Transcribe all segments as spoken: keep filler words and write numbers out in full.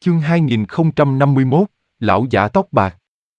Chương hai nghìn không trăm năm mươi mốt, Lão giả tóc bạc.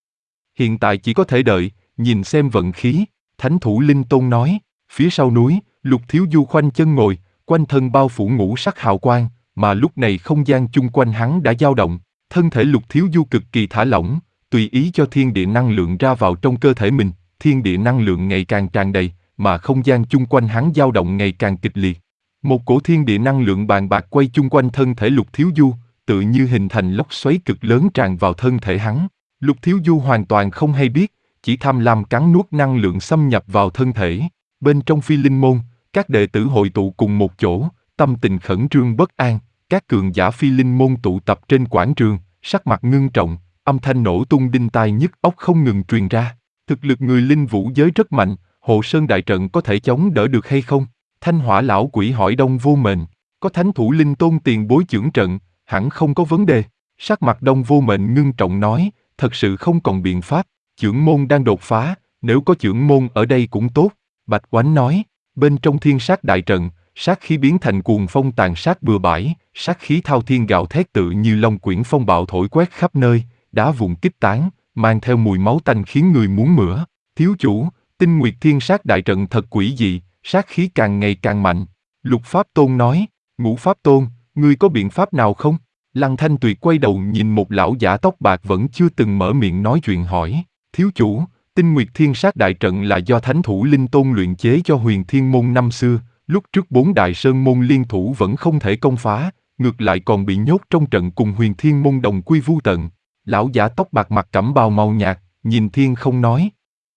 Hiện tại chỉ có thể đợi, nhìn xem vận khí, Thánh thủ Linh Tôn nói. Phía sau núi, Lục Thiếu Du khoanh chân ngồi, quanh thân bao phủ ngũ sắc hào quang, mà lúc này không gian chung quanh hắn đã dao động, thân thể Lục Thiếu Du cực kỳ thả lỏng, tùy ý cho thiên địa năng lượng ra vào trong cơ thể mình, thiên địa năng lượng ngày càng tràn đầy, mà không gian chung quanh hắn dao động ngày càng kịch liệt. Một cổ thiên địa năng lượng bàn bạc quay chung quanh thân thể Lục Thiếu Du, tự như hình thành lốc xoáy cực lớn tràn vào thân thể hắn. Lục Thiếu Du hoàn toàn không hay biết, chỉ tham lam cắn nuốt năng lượng xâm nhập vào thân thể. Bên trong Phi Linh Môn, các đệ tử hội tụ cùng một chỗ, tâm tình khẩn trương bất an, các cường giả Phi Linh Môn tụ tập trên quảng trường, sắc mặt ngưng trọng, âm thanh nổ tung đinh tai nhức óc không ngừng truyền ra. Thực lực người linh vũ giới rất mạnh, Hộ Sơn đại trận có thể chống đỡ được hay không? Thanh Hỏa lão quỷ hỏi Đông Vô Mệnh, có Thánh thủ Linh Tôn tiền bối chưởng trận, hẳn không có vấn đề. Sắc mặt Đông Vô Mệnh ngưng trọng nói, thật sự không còn biện pháp, chưởng môn đang đột phá, nếu có chưởng môn ở đây cũng tốt. Bạch Oánh nói, bên trong thiên sát đại trận, sát khí biến thành cuồng phong tàn sát bừa bãi, sát khí thao thiên gào thét tự như long quyển phong bạo thổi quét khắp nơi, đá vụn kích tán, mang theo mùi máu tanh khiến người muốn mửa. Thiếu chủ, Tinh Nguyệt thiên sát đại trận thật quỷ dị, sát khí càng ngày càng mạnh. Lục Pháp Tôn nói, Ngũ Pháp Tôn, ngươi có biện pháp nào không? Lăng Thanh Tuyệt quay đầu nhìn một lão giả tóc bạc vẫn chưa từng mở miệng nói chuyện hỏi, thiếu chủ, Tinh Nguyệt thiên sát đại trận là do Thánh thủ Linh Tôn luyện chế cho Huyền Thiên Môn năm xưa, lúc trước bốn đại sơn môn liên thủ vẫn không thể công phá, ngược lại còn bị nhốt trong trận cùng Huyền Thiên Môn đồng quy vu tận. Lão giả tóc bạc mặc cẩm bào màu nhạt, nhìn thiên không nói.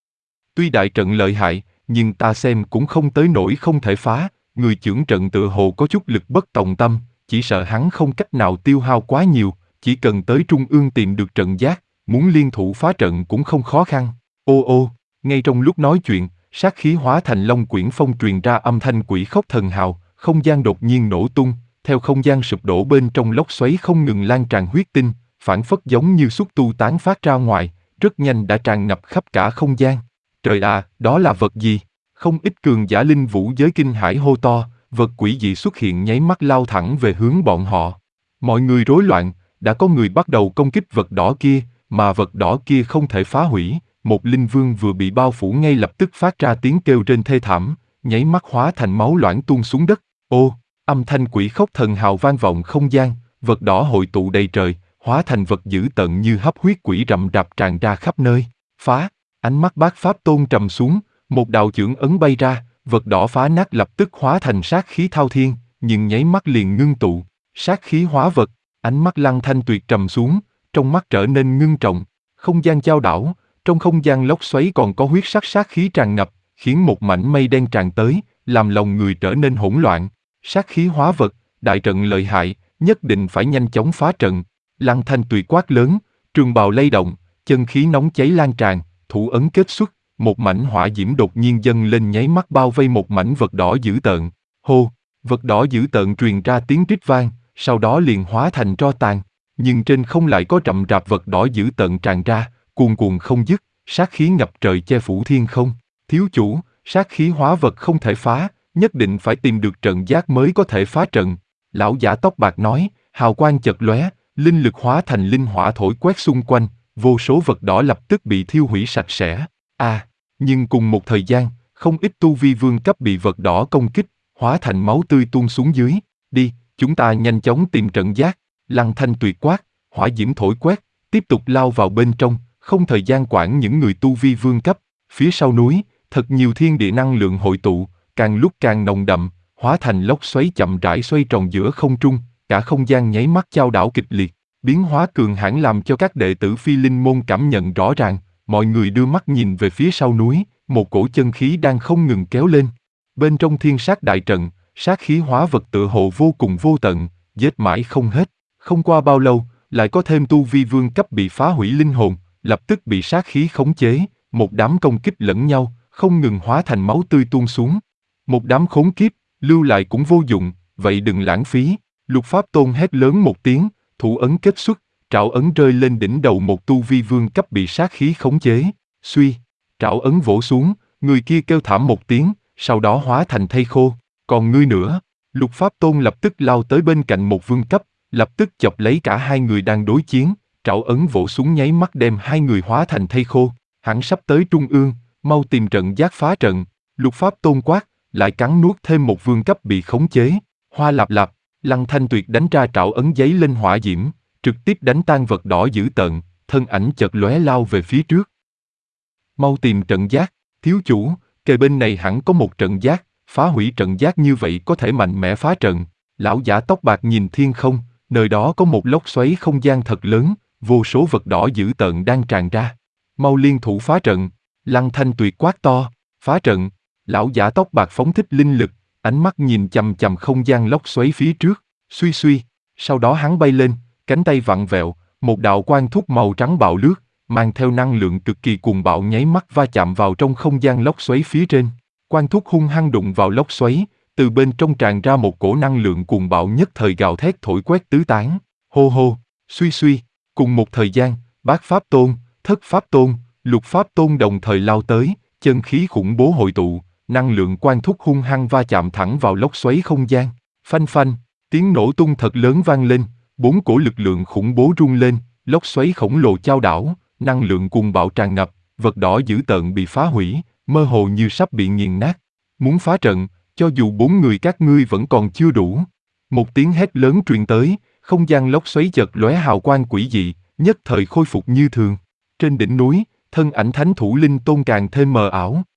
Tuy đại trận lợi hại, nhưng ta xem cũng không tới nỗi không thể phá, người chưởng trận tựa hồ có chút lực bất tòng tâm, chỉ sợ hắn không cách nào tiêu hao quá nhiều, chỉ cần tới trung ương tìm được trận giác, muốn liên thủ phá trận cũng không khó khăn. Ô ô, ngay trong lúc nói chuyện, sát khí hóa thành long quyển phong truyền ra âm thanh quỷ khóc thần hào, không gian đột nhiên nổ tung, theo không gian sụp đổ bên trong lốc xoáy không ngừng lan tràn huyết tinh, phản phất giống như xúc tu tán phát ra ngoài, rất nhanh đã tràn ngập khắp cả không gian. Trời à, đó là vật gì? Không ít cường giả linh vũ giới kinh hãi hô to, vật quỷ dị xuất hiện nháy mắt lao thẳng về hướng bọn họ. Mọi người rối loạn, đã có người bắt đầu công kích vật đỏ kia, mà vật đỏ kia không thể phá hủy. Một linh vương vừa bị bao phủ ngay lập tức phát ra tiếng kêu trên thê thảm, nháy mắt hóa thành máu loãng tuôn xuống đất. Ô, âm thanh quỷ khóc thần hào vang vọng không gian, vật đỏ hội tụ đầy trời, hóa thành vật dữ tợn như hấp huyết quỷ rậm rạp tràn ra khắp nơi. Phá, ánh mắt Bát Pháp Tôn trầm xuống, một đạo chưởng ấn bay ra, vật đỏ phá nát lập tức hóa thành sát khí thao thiên, nhưng nháy mắt liền ngưng tụ, sát khí hóa vật. Ánh mắt Lăng Thanh Tuyệt trầm xuống, trong mắt trở nên ngưng trọng, không gian chao đảo. Trong không gian lốc xoáy còn có huyết sắc sát khí tràn ngập, khiến một mảnh mây đen tràn tới, làm lòng người trở nên hỗn loạn. Sát khí hóa vật, đại trận lợi hại, nhất định phải nhanh chóng phá trận. Lăng Thanh Tuyệt quát lớn, trường bào lay động, chân khí nóng cháy lan tràn, thủ ấn kết xuất, một mảnh hỏa diễm đột nhiên dâng lên nháy mắt bao vây một mảnh vật đỏ dữ tợn. Hô, vật đỏ dữ tợn truyền ra tiếng rít vang, sau đó liền hóa thành tro tàn. Nhưng trên không lại có rậm rạp vật đỏ dữ tợn tràn ra, cuồn cuộn không dứt, sát khí ngập trời che phủ thiên không. Thiếu chủ, sát khí hóa vật không thể phá, nhất định phải tìm được trận giác mới có thể phá trận. Lão giả tóc bạc nói, hào quang chợt lóe, linh lực hóa thành linh hỏa thổi quét xung quanh, vô số vật đỏ lập tức bị thiêu hủy sạch sẽ. À, nhưng cùng một thời gian, không ít tu vi vương cấp bị vật đỏ công kích, hóa thành máu tươi tuôn xuống dưới. Đi, chúng ta nhanh chóng tìm trận giác. Lăng Thanh Tuyệt quát, hỏa diễm thổi quét, tiếp tục lao vào bên trong, không thời gian quản những người tu vi vương cấp. Phía sau núi, thật nhiều thiên địa năng lượng hội tụ, càng lúc càng nồng đậm, hóa thành lốc xoáy chậm rãi xoay tròn giữa không trung, cả không gian nháy mắt chao đảo kịch liệt. Biến hóa cường hãn làm cho các đệ tử Phi Linh môn cảm nhận rõ ràng, mọi người đưa mắt nhìn về phía sau núi, một cổ chân khí đang không ngừng kéo lên. Bên trong thiên sát đại trận, sát khí hóa vật tựa hồ vô cùng vô tận, giết mãi không hết. Không qua bao lâu, lại có thêm tu vi vương cấp bị phá hủy linh hồn, lập tức bị sát khí khống chế, một đám công kích lẫn nhau, không ngừng hóa thành máu tươi tuôn xuống. Một đám khốn kiếp, lưu lại cũng vô dụng, vậy đừng lãng phí. Lục Pháp Tôn hét lớn một tiếng, thủ ấn kết xuất, trảo ấn rơi lên đỉnh đầu một tu vi vương cấp bị sát khí khống chế. Suy, trảo ấn vỗ xuống, người kia kêu thảm một tiếng, sau đó hóa thành thây khô. Còn ngươi nữa? Lục Pháp Tôn lập tức lao tới bên cạnh một vương cấp, lập tức chọc lấy cả hai người đang đối chiến, trảo ấn vỗ xuống nháy mắt đem hai người hóa thành thây khô. Hắn sắp tới trung ương, mau tìm trận giác phá trận. Lục Pháp Tôn quát, lại cắn nuốt thêm một vương cấp bị khống chế. Hoa lạp lạp, Lăng Thanh Tuyệt đánh ra trảo ấn giấy lên hỏa diễm, trực tiếp đánh tan vật đỏ dữ tợn, thân ảnh chợt lóe lao về phía trước. Mau tìm trận giác, thiếu chủ, kề bên này hẳn có một trận giác, phá hủy trận giác như vậy có thể mạnh mẽ phá trận. Lão giả tóc bạc nhìn thiên không, nơi đó có một lốc xoáy không gian thật lớn, vô số vật đỏ dữ tợn đang tràn ra. Mau liên thủ phá trận. Lăng Thanh Tuyệt quát to, phá trận. Lão giả tóc bạc phóng thích linh lực, ánh mắt nhìn chằm chằm không gian lốc xoáy phía trước, suy suy, sau đó hắn bay lên, cánh tay vặn vẹo, một đạo quang thúc màu trắng bạo lướt, mang theo năng lượng cực kỳ cuồng bạo nháy mắt va chạm vào trong không gian lốc xoáy phía trên. Quang thúc hung hăng đụng vào lốc xoáy, từ bên trong tràn ra một cổ năng lượng cuồng bạo nhất thời gào thét thổi quét tứ tán. Hô hô, suy suy, cùng một thời gian, Bát Pháp Tôn, Thất Pháp Tôn, Lục Pháp Tôn đồng thời lao tới, chân khí khủng bố hội tụ, năng lượng quang thúc hung hăng va chạm thẳng vào lốc xoáy không gian. Phanh phanh, tiếng nổ tung thật lớn vang lên, bốn cổ lực lượng khủng bố rung lên, lốc xoáy khổng lồ chao đảo, năng lượng cuồng bạo tràn ngập, vật đỏ dữ tợn bị phá hủy, mơ hồ như sắp bị nghiền nát. Muốn phá trận, cho dù bốn người các ngươi vẫn còn chưa đủ. Một tiếng hét lớn truyền tới, không gian lốc xoáy chợt lóe hào quang quỷ dị, nhất thời khôi phục như thường. Trên đỉnh núi, thân ảnh thánh thủ linh tôn càng thêm mờ ảo.